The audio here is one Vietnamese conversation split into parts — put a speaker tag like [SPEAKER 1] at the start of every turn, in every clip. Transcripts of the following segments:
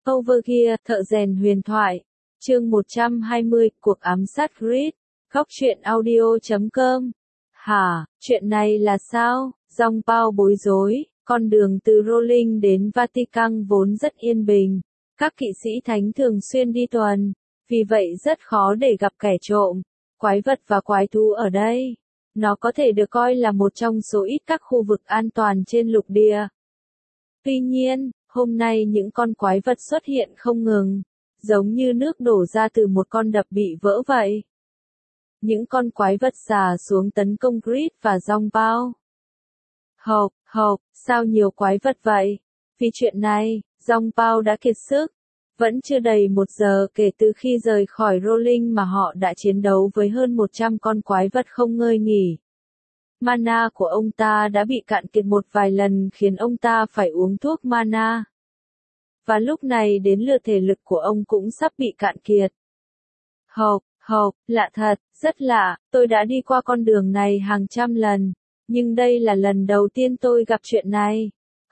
[SPEAKER 1] Overgear, thợ rèn huyền thoại. Chương 120, cuộc ám sát Grid. Góc truyện audio.com. Hả, chuyện này là sao? Dòng bao bối rối, con đường từ Rolling đến Vatican vốn rất yên bình. Các kỵ sĩ thánh thường xuyên đi tuần, vì vậy rất khó để gặp kẻ trộm, quái vật và quái thú ở đây. Nó có thể được coi là một trong số ít các khu vực an toàn trên lục địa. Tuy nhiên, hôm nay những con quái vật xuất hiện không ngừng, giống như nước đổ ra từ một con đập bị vỡ vậy. Những con quái vật già xuống tấn công Grid và Dòng bao. Hộp, sao nhiều quái vật vậy? Vì chuyện này, Dòng bao đã kiệt sức. Vẫn chưa đầy 1 giờ kể từ khi rời khỏi Rolling mà họ đã chiến đấu với hơn 100 con quái vật không ngơi nghỉ. Mana của ông ta đã bị cạn kiệt một vài lần khiến ông ta phải uống thuốc mana. Và lúc này đến lượt thể lực của ông cũng sắp bị cạn kiệt. Lạ thật, rất lạ, tôi đã đi qua con đường này hàng trăm lần, nhưng đây là lần đầu tiên tôi gặp chuyện này.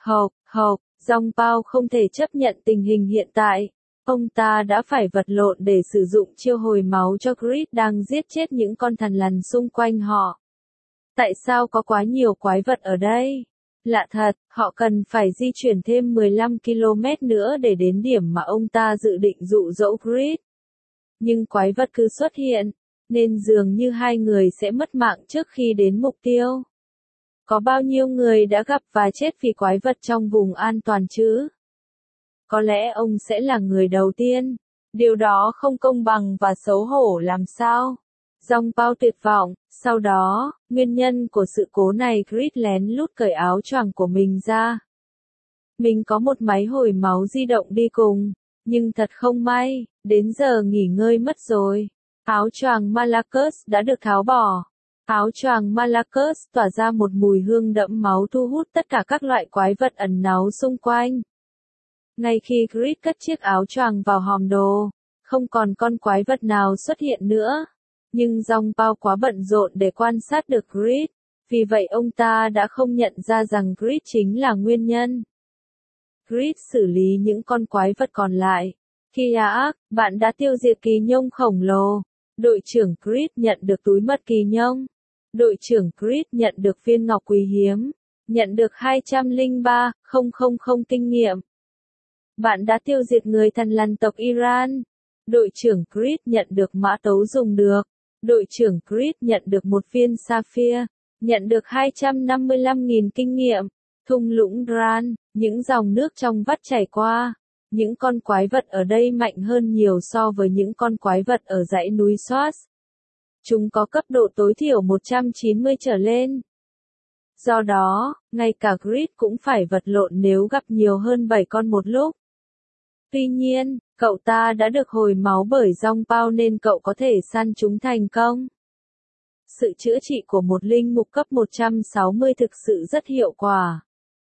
[SPEAKER 1] Dòng bao không thể chấp nhận tình hình hiện tại. Ông ta đã phải vật lộn để sử dụng chiêu hồi máu cho Grid đang giết chết những con thằn lằn xung quanh họ. Tại sao có quá nhiều quái vật ở đây? Lạ thật, họ cần phải di chuyển thêm 15 km nữa để đến điểm mà ông ta dự định dụ dỗ Grid. Nhưng quái vật cứ xuất hiện, nên dường như hai người sẽ mất mạng trước khi đến mục tiêu. Có bao nhiêu người đã gặp và chết vì quái vật trong vùng an toàn chứ? Có lẽ ông sẽ là người đầu tiên. Điều đó không công bằng và xấu hổ làm sao? Dòng bao tuyệt vọng. Sau đó, nguyên nhân của sự cố này Grid lén lút cởi áo choàng của mình ra. Mình có một máy hồi máu di động đi cùng, nhưng thật không may, đến giờ nghỉ ngơi mất rồi. Áo choàng Malakos đã được tháo bỏ. Áo choàng Malakos tỏa ra một mùi hương đẫm máu thu hút tất cả các loại quái vật ẩn náu xung quanh. Ngay khi Grid cất chiếc áo choàng vào hòm đồ, không còn con quái vật nào xuất hiện nữa. Nhưng Dòng bao quá bận rộn để quan sát được Grid, vì vậy ông ta đã không nhận ra rằng Grid chính là nguyên nhân. Grid xử lý những con quái vật còn lại. Kiaak, bạn đã tiêu diệt kỳ nhông khổng lồ. Đội trưởng Grid nhận được túi mật kỳ nhông. Đội trưởng Grid nhận được viên ngọc quý hiếm. Nhận được 203,000 kinh nghiệm. Bạn đã tiêu diệt người thằn lằn tộc Iran. Đội trưởng Grid nhận được mã tấu dùng được. Đội trưởng Grid nhận được một viên Sapphire. Nhận được 255.000 kinh nghiệm. Thung lũng Dran, những dòng nước trong vắt chảy qua. Những con quái vật ở đây mạnh hơn nhiều so với những con quái vật ở dãy núi Swat. Chúng có cấp độ tối thiểu 190 trở lên. Do đó, ngay cả Grid cũng phải vật lộn nếu gặp nhiều hơn 7 con một lúc. Tuy nhiên, cậu ta đã được hồi máu bởi Dòng bao nên cậu có thể săn chúng thành công. Sự chữa trị của một linh mục cấp 160 thực sự rất hiệu quả.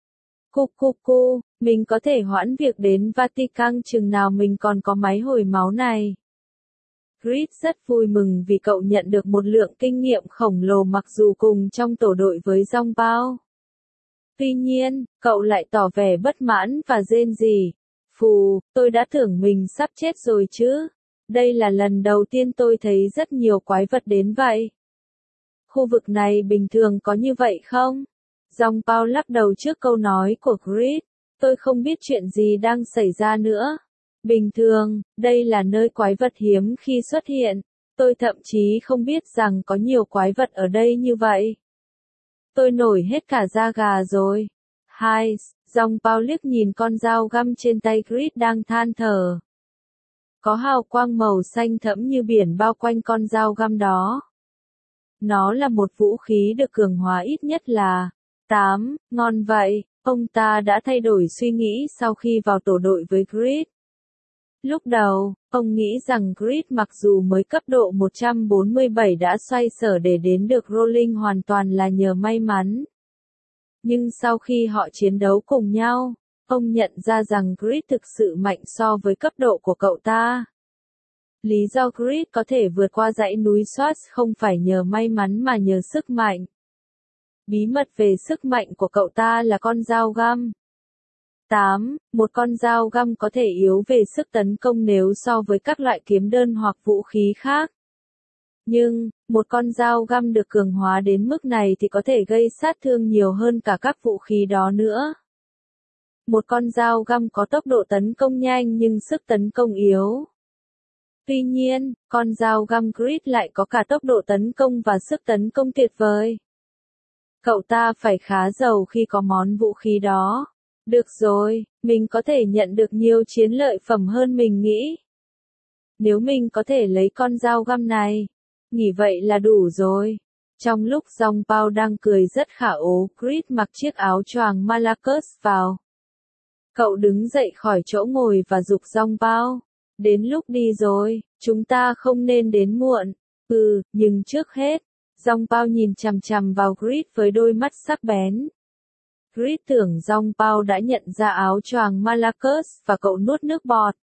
[SPEAKER 1] Mình có thể hoãn việc đến Vatican chừng nào mình còn có máy hồi máu này. Grid rất vui mừng vì cậu nhận được một lượng kinh nghiệm khổng lồ mặc dù cùng trong tổ đội với Dòng bao. Tuy nhiên, cậu lại tỏ vẻ bất mãn và rên rỉ. Tôi đã tưởng mình sắp chết rồi chứ. Đây là lần đầu tiên tôi thấy rất nhiều quái vật đến vậy. Khu vực này bình thường có như vậy không? Dòng bao lắc đầu trước câu nói của Grid. Tôi không biết chuyện gì đang xảy ra nữa. Bình thường, đây là nơi quái vật hiếm khi xuất hiện. Tôi thậm chí không biết rằng có nhiều quái vật ở đây như vậy. Tôi nổi hết cả da gà rồi. Dòng bao liếc nhìn con dao găm trên tay Grid đang than thở. Có hào quang màu xanh thẫm như biển bao quanh con dao găm đó. Nó là một vũ khí được cường hóa ít nhất là 8, ngon vậy. Ông ta đã thay đổi suy nghĩ sau khi vào tổ đội với Grid. Lúc đầu, ông nghĩ rằng Grid mặc dù mới cấp độ 147 đã xoay sở để đến được Rolling hoàn toàn là nhờ may mắn. Nhưng sau khi họ chiến đấu cùng nhau, ông nhận ra rằng Grid thực sự mạnh so với cấp độ của cậu ta. Lý do Grid có thể vượt qua dãy núi Swat không phải nhờ may mắn mà nhờ sức mạnh. Bí mật về sức mạnh của cậu ta là con dao găm. 8. Một con dao găm có thể yếu về sức tấn công nếu so với các loại kiếm đơn hoặc vũ khí khác. Nhưng, một con dao găm được cường hóa đến mức này thì có thể gây sát thương nhiều hơn cả các vũ khí đó nữa. Một con dao găm có tốc độ tấn công nhanh nhưng sức tấn công yếu. Tuy nhiên, con dao găm Grit lại có cả tốc độ tấn công và sức tấn công tuyệt vời. Cậu ta phải khá giàu khi có món vũ khí đó. Được rồi, mình có thể nhận được nhiều chiến lợi phẩm hơn mình nghĩ. Nếu mình có thể lấy con dao găm này, nghĩ vậy là đủ rồi. Trong lúc Dòng Pao đang cười rất khả ố, Grit mặc chiếc áo choàng Malakos vào. Cậu đứng dậy khỏi chỗ ngồi và giục Dòng Pao. Đến lúc đi rồi, chúng ta không nên đến muộn. Nhưng trước hết, Dòng Pao nhìn chằm chằm vào Grit với đôi mắt sắc bén. Grit tưởng Dòng Pao đã nhận ra áo choàng Malakos và cậu nuốt nước bọt.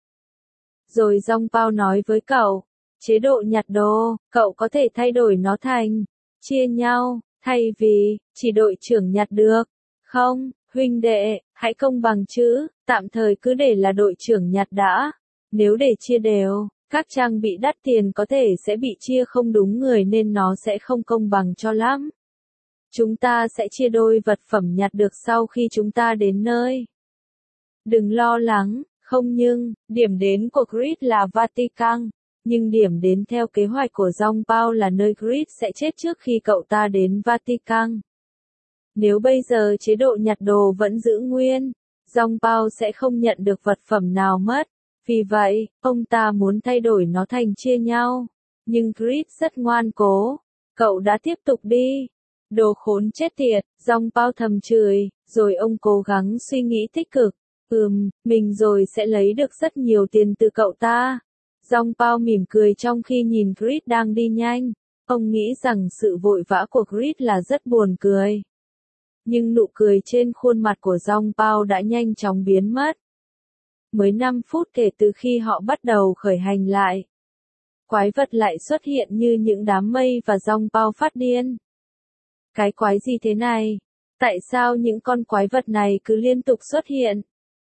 [SPEAKER 1] Rồi Dòng Pao nói với cậu, chế độ nhặt đồ, cậu có thể thay đổi nó thành, chia nhau, thay vì, chỉ đội trưởng nhặt được. Không, huynh đệ, hãy công bằng chứ, tạm thời cứ để là đội trưởng nhặt đã. Nếu để chia đều, các trang bị đắt tiền có thể sẽ bị chia không đúng người nên nó sẽ không công bằng cho lắm. Chúng ta sẽ chia đôi vật phẩm nhặt được sau khi chúng ta đến nơi. Đừng lo lắng, không nhưng, điểm đến của Grit là Vatican, nhưng điểm đến theo kế hoạch của Dòng Pao là nơi Grit sẽ chết trước khi cậu ta đến Vatican. Nếu bây giờ chế độ nhặt đồ vẫn giữ nguyên, Dòng Pao sẽ không nhận được vật phẩm nào mất. Vì vậy, ông ta muốn thay đổi nó thành chia nhau. Nhưng Grit rất ngoan cố. Cậu đã tiếp tục đi. Đồ khốn chết tiệt, Dòng Pao thầm chửi, rồi ông cố gắng suy nghĩ tích cực. Mình rồi sẽ lấy được rất nhiều tiền từ cậu ta. Dòng Pao mỉm cười trong khi nhìn Grit đang đi nhanh. Ông nghĩ rằng sự vội vã của Grit là rất buồn cười. Nhưng nụ cười trên khuôn mặt của Dòng Pao đã nhanh chóng biến mất. Mới 5 phút kể từ khi họ bắt đầu khởi hành lại. Quái vật lại xuất hiện như những đám mây và Dòng Pao phát điên. Cái quái gì thế này? Tại sao những con quái vật này cứ liên tục xuất hiện?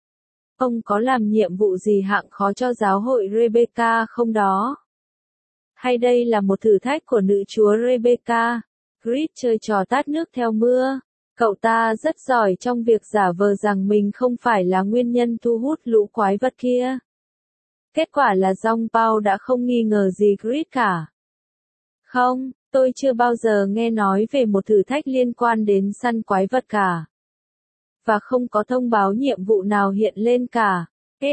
[SPEAKER 1] Ông có làm nhiệm vụ gì hạng khó cho giáo hội Rebecca không đó? Hay đây là một thử thách của nữ chúa Rebecca? Grit chơi trò tát nước theo mưa. Cậu ta rất giỏi trong việc giả vờ rằng mình không phải là nguyên nhân thu hút lũ quái vật kia. Kết quả là Dòng Pao đã không nghi ngờ gì Grit cả. Không, tôi chưa bao giờ nghe nói về một thử thách liên quan đến săn quái vật cả. Và không có thông báo nhiệm vụ nào hiện lên cả.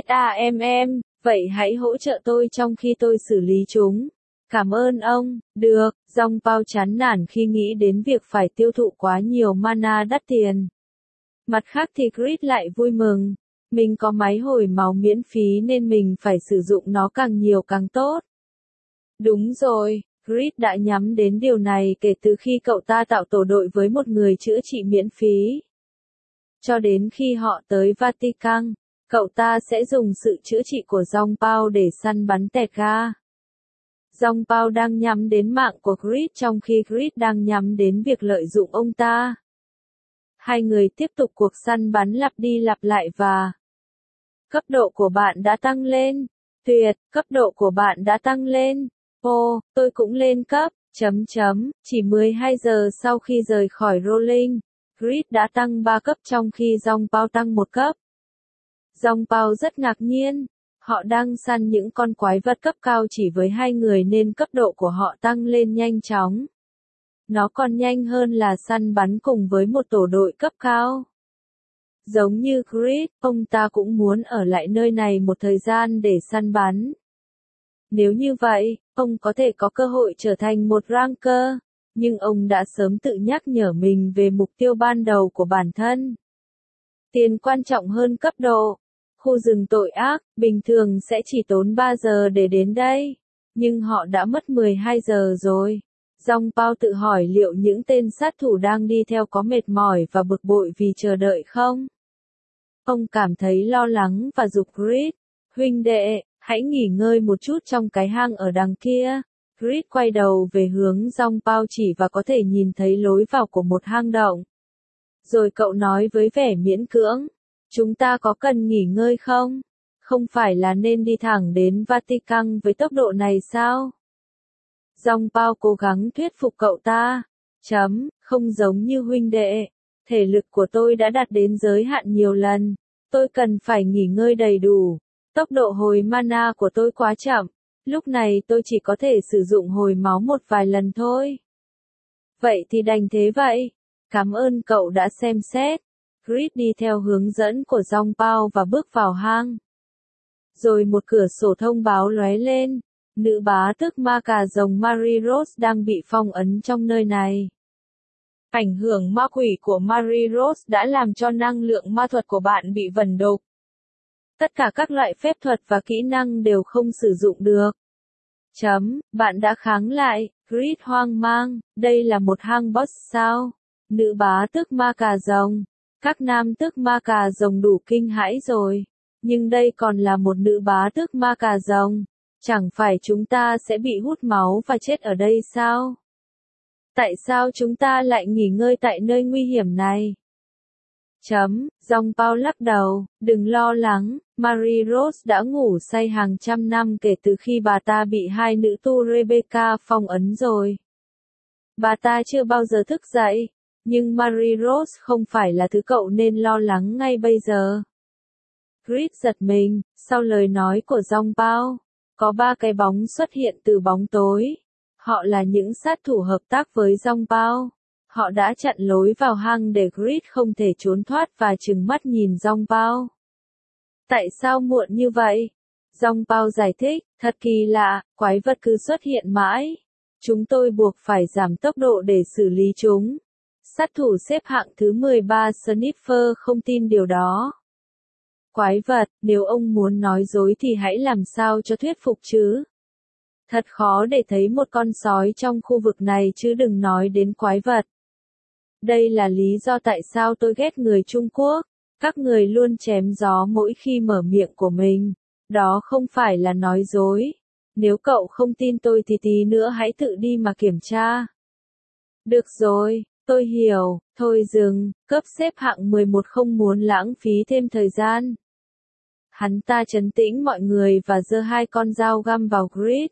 [SPEAKER 1] Vậy hãy hỗ trợ tôi trong khi tôi xử lý chúng. Cảm ơn ông. Được, Dòng Pao chán nản khi nghĩ đến việc phải tiêu thụ quá nhiều mana đắt tiền. Mặt khác thì Grit lại vui mừng. Mình có máy hồi máu miễn phí nên mình phải sử dụng nó càng nhiều càng tốt. Đúng rồi, Grit đã nhắm đến điều này kể từ khi cậu ta tạo tổ đội với một người chữa trị miễn phí. Cho đến khi họ tới Vatican, cậu ta sẽ dùng sự chữa trị của Dòng Pao để săn bắn tẹt ga. Dòng Pao đang nhắm đến mạng của Grit trong khi Grit đang nhắm đến việc lợi dụng ông ta. Hai người tiếp tục cuộc săn bắn lặp đi lặp lại và cấp độ của bạn đã tăng lên. Tuyệt, cấp độ của bạn đã tăng lên. Ồ, tôi cũng lên cấp. Chỉ 12 giờ sau khi rời khỏi Rolling, Grit đã tăng 3 cấp trong khi Dòng Pao tăng 1 cấp. Dòng Pao rất ngạc nhiên. Họ đang săn những con quái vật cấp cao chỉ với hai người nên cấp độ của họ tăng lên nhanh chóng. Nó còn nhanh hơn là săn bắn cùng với một tổ đội cấp cao. Giống như Grit, ông ta cũng muốn ở lại nơi này một thời gian để săn bắn. Nếu như vậy, ông có thể có cơ hội trở thành một ranker, nhưng ông đã sớm tự nhắc nhở mình về mục tiêu ban đầu của bản thân. Tiền quan trọng hơn cấp độ. Khu rừng tội ác, bình thường sẽ chỉ tốn 3 giờ để đến đây. Nhưng họ đã mất 12 giờ rồi. Dòng Pao tự hỏi liệu những tên sát thủ đang đi theo có mệt mỏi và bực bội vì chờ đợi không? Ông cảm thấy lo lắng và giục Grit. Huynh đệ, hãy nghỉ ngơi một chút trong cái hang ở đằng kia. Grit quay đầu về hướng Dòng Pao chỉ và có thể nhìn thấy lối vào của một hang động. Rồi cậu nói với vẻ miễn cưỡng. Chúng ta có cần nghỉ ngơi không? Không phải là nên đi thẳng đến Vatican với tốc độ này sao? Giong Bao cố gắng thuyết phục cậu ta. Không giống như huynh đệ. Thể lực của tôi đã đạt đến giới hạn nhiều lần. Tôi cần phải nghỉ ngơi đầy đủ. Tốc độ hồi mana của tôi quá chậm. Lúc này tôi chỉ có thể sử dụng hồi máu một vài lần thôi. Vậy thì đành thế vậy. Cảm ơn cậu đã xem xét. Grid đi theo hướng dẫn của Giong Bao và bước vào hang. Rồi một cửa sổ thông báo lóe lên. Nữ bá tước ma cà rồng Marie Rose đang bị phong ấn trong nơi này. Ảnh hưởng ma quỷ của Marie Rose đã làm cho năng lượng ma thuật của bạn bị vẩn đục. Tất cả các loại phép thuật và kỹ năng đều không sử dụng được. Bạn đã kháng lại. Grid hoang mang, đây là một hang boss sao? Nữ bá tước ma cà rồng. Các nam tước ma cà rồng đủ kinh hãi rồi. Nhưng đây còn là một nữ bá tước ma cà rồng. Chẳng phải chúng ta sẽ bị hút máu và chết ở đây sao? Tại sao chúng ta lại nghỉ ngơi tại nơi nguy hiểm này? Giong Bao lắc đầu, đừng lo lắng, Marie Rose đã ngủ say hàng trăm năm kể từ khi bà ta bị hai nữ tu Rebecca phong ấn rồi. Bà ta chưa bao giờ thức dậy, nhưng Marie Rose không phải là thứ cậu nên lo lắng ngay bây giờ. Grid giật mình, sau lời nói của Giong Bao, có 3 cái bóng xuất hiện từ bóng tối. Họ là những sát thủ hợp tác với Giong Bao. Họ đã chặn lối vào hang để Grid không thể trốn thoát và trừng mắt nhìn Giong Bao. Tại sao muộn như vậy? Giong Bao giải thích, thật kỳ lạ, quái vật cứ xuất hiện mãi. Chúng tôi buộc phải giảm tốc độ để xử lý chúng. Sát thủ xếp hạng thứ 13 Sniffer không tin điều đó. Quái vật, nếu ông muốn nói dối thì hãy làm sao cho thuyết phục chứ. Thật khó để thấy một con sói trong khu vực này chứ đừng nói đến quái vật. Đây là lý do tại sao tôi ghét người Trung Quốc. Các người luôn chém gió mỗi khi mở miệng của mình. Đó không phải là nói dối. Nếu cậu không tin tôi thì tí nữa hãy tự đi mà kiểm tra. Được rồi, tôi hiểu, thôi dừng, cấp xếp hạng 11 không muốn lãng phí thêm thời gian. Hắn ta trấn tĩnh mọi người và giơ 2 con dao găm vào Grid.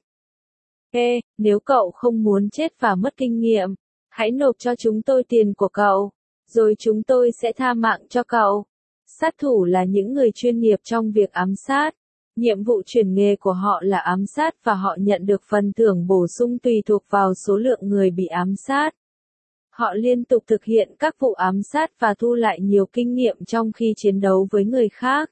[SPEAKER 1] Nếu cậu không muốn chết và mất kinh nghiệm, hãy nộp cho chúng tôi tiền của cậu, rồi chúng tôi sẽ tha mạng cho cậu. Sát thủ là những người chuyên nghiệp trong việc ám sát. Nhiệm vụ chuyển nghề của họ là ám sát và họ nhận được phần thưởng bổ sung tùy thuộc vào số lượng người bị ám sát. Họ liên tục thực hiện các vụ ám sát và thu lại nhiều kinh nghiệm trong khi chiến đấu với người khác.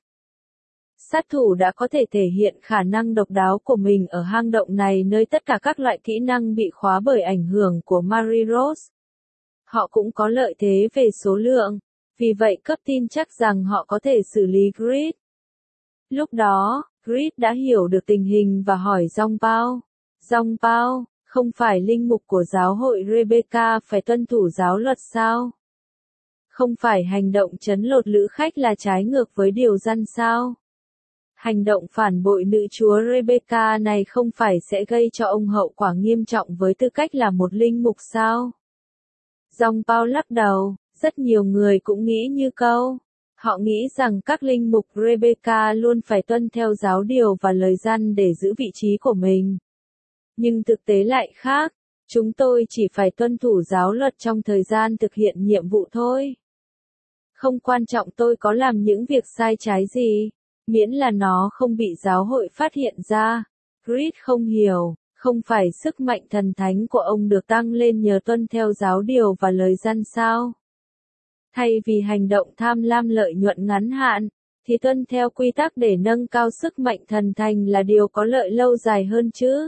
[SPEAKER 1] Sát thủ đã có thể thể hiện khả năng độc đáo của mình ở hang động này nơi tất cả các loại kỹ năng bị khóa bởi ảnh hưởng của Marie Rose. Họ cũng có lợi thế về số lượng, vì vậy cấp tin chắc rằng họ có thể xử lý Grid. Lúc đó, Grid đã hiểu được tình hình và hỏi Giong Bao. Giong Bao, không phải linh mục của giáo hội Rebecca phải tuân thủ giáo luật sao? Không phải hành động trấn lột lữ khách là trái ngược với điều răn sao? Hành động phản bội nữ chúa Rebecca này không phải sẽ gây cho ông hậu quả nghiêm trọng với tư cách là một linh mục sao? Giong Bao lắc đầu, rất nhiều người cũng nghĩ như câu. Họ nghĩ rằng các linh mục Rebecca luôn phải tuân theo giáo điều và lời răn để giữ vị trí của mình. Nhưng thực tế lại khác, chúng tôi chỉ phải tuân thủ giáo luật trong thời gian thực hiện nhiệm vụ thôi. Không quan trọng tôi có làm những việc sai trái gì, miễn là nó không bị giáo hội phát hiện ra. Grid không hiểu, không phải sức mạnh thần thánh của ông được tăng lên nhờ tuân theo giáo điều và lời răn sao? Thay vì hành động tham lam lợi nhuận ngắn hạn, thì tuân theo quy tắc để nâng cao sức mạnh thần thánh là điều có lợi lâu dài hơn chứ.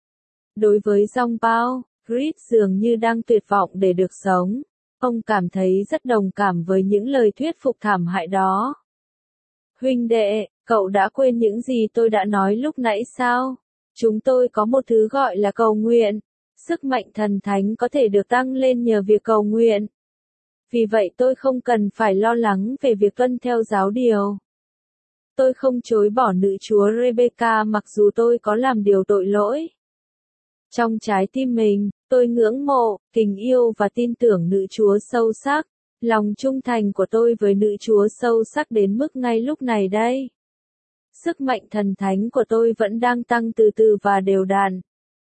[SPEAKER 1] Đối với Giong Bao, Grid dường như đang tuyệt vọng để được sống. Ông cảm thấy rất đồng cảm với những lời thuyết phục thảm hại đó. Huynh đệ, cậu đã quên những gì tôi đã nói lúc nãy sao? Chúng tôi có một thứ gọi là cầu nguyện. Sức mạnh thần thánh có thể được tăng lên nhờ việc cầu nguyện. Vì vậy tôi không cần phải lo lắng về việc tuân theo giáo điều. Tôi không chối bỏ nữ chúa Rebecca mặc dù tôi có làm điều tội lỗi. Trong trái tim mình, tôi ngưỡng mộ, kính yêu và tin tưởng nữ chúa sâu sắc. Lòng trung thành của tôi với nữ chúa sâu sắc đến mức ngay lúc này đây. Sức mạnh thần thánh của tôi vẫn đang tăng từ từ và đều đặn.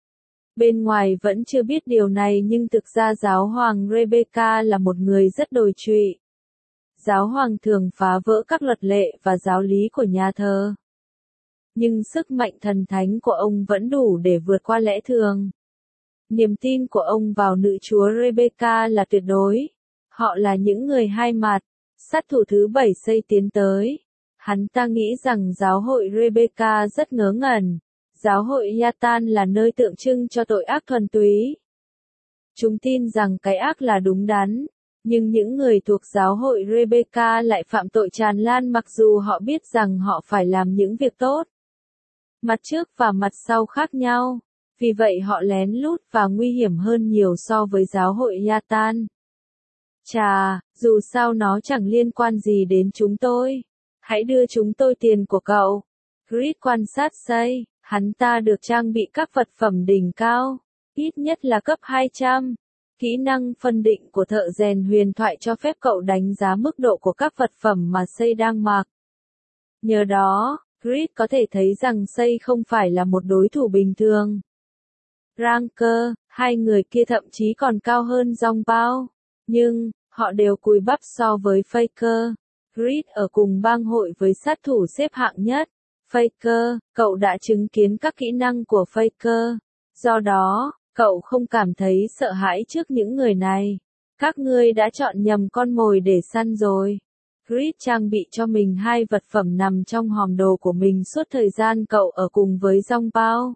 [SPEAKER 1] Bên ngoài vẫn chưa biết điều này nhưng thực ra giáo hoàng Rebecca là một người rất đồi trụy. Giáo hoàng thường phá vỡ các luật lệ và giáo lý của nhà thờ. Nhưng sức mạnh thần thánh của ông vẫn đủ để vượt qua lẽ thường. Niềm tin của ông vào nữ chúa Rebecca là tuyệt đối. Họ là những người hai mặt. Sát thủ thứ 7 xây tiến tới. Hắn ta nghĩ rằng giáo hội Rebecca rất ngớ ngẩn. Giáo hội Yatan là nơi tượng trưng cho tội ác thuần túy. Chúng tin rằng cái ác là đúng đắn. Nhưng những người thuộc giáo hội Rebecca lại phạm tội tràn lan mặc dù họ biết rằng họ phải làm những việc tốt. Mặt trước và mặt sau khác nhau. Vì vậy họ lén lút và nguy hiểm hơn nhiều so với giáo hội Yatan. Chà, dù sao nó chẳng liên quan gì đến chúng tôi. Hãy đưa chúng tôi tiền của cậu. Grid quan sát xây, hắn ta được trang bị các vật phẩm đỉnh cao, ít nhất là cấp 200. Kỹ năng phân định của thợ rèn huyền thoại cho phép cậu đánh giá mức độ của các vật phẩm mà xây đang mặc. Nhờ đó, Grid có thể thấy rằng xây không phải là một đối thủ bình thường. Ranker, hai người kia thậm chí còn cao hơn Dòng Bao. Nhưng, họ đều cùi bắp so với Faker. Grid ở cùng bang hội với sát thủ xếp hạng nhất. Faker, cậu đã chứng kiến các kỹ năng của Faker. Do đó, cậu không cảm thấy sợ hãi trước những người này. Các ngươi đã chọn nhầm con mồi để săn rồi. Grid trang bị cho mình hai vật phẩm nằm trong hòm đồ của mình suốt thời gian cậu ở cùng với Dòng Bao.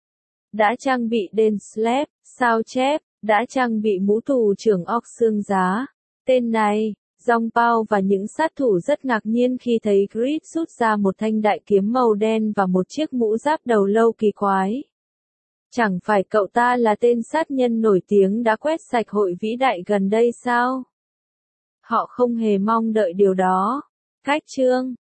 [SPEAKER 1] Đã trang bị đèn sled, sao chép, đã trang bị mũ tù trưởng óc xương giá. Tên này, Dòng Bao và những sát thủ rất ngạc nhiên khi thấy Grid rút ra một thanh đại kiếm màu đen và một chiếc mũ giáp đầu lâu kỳ quái. Chẳng phải cậu ta là tên sát nhân nổi tiếng đã quét sạch hội vĩ đại gần đây sao? Họ không hề mong đợi điều đó. Cách chương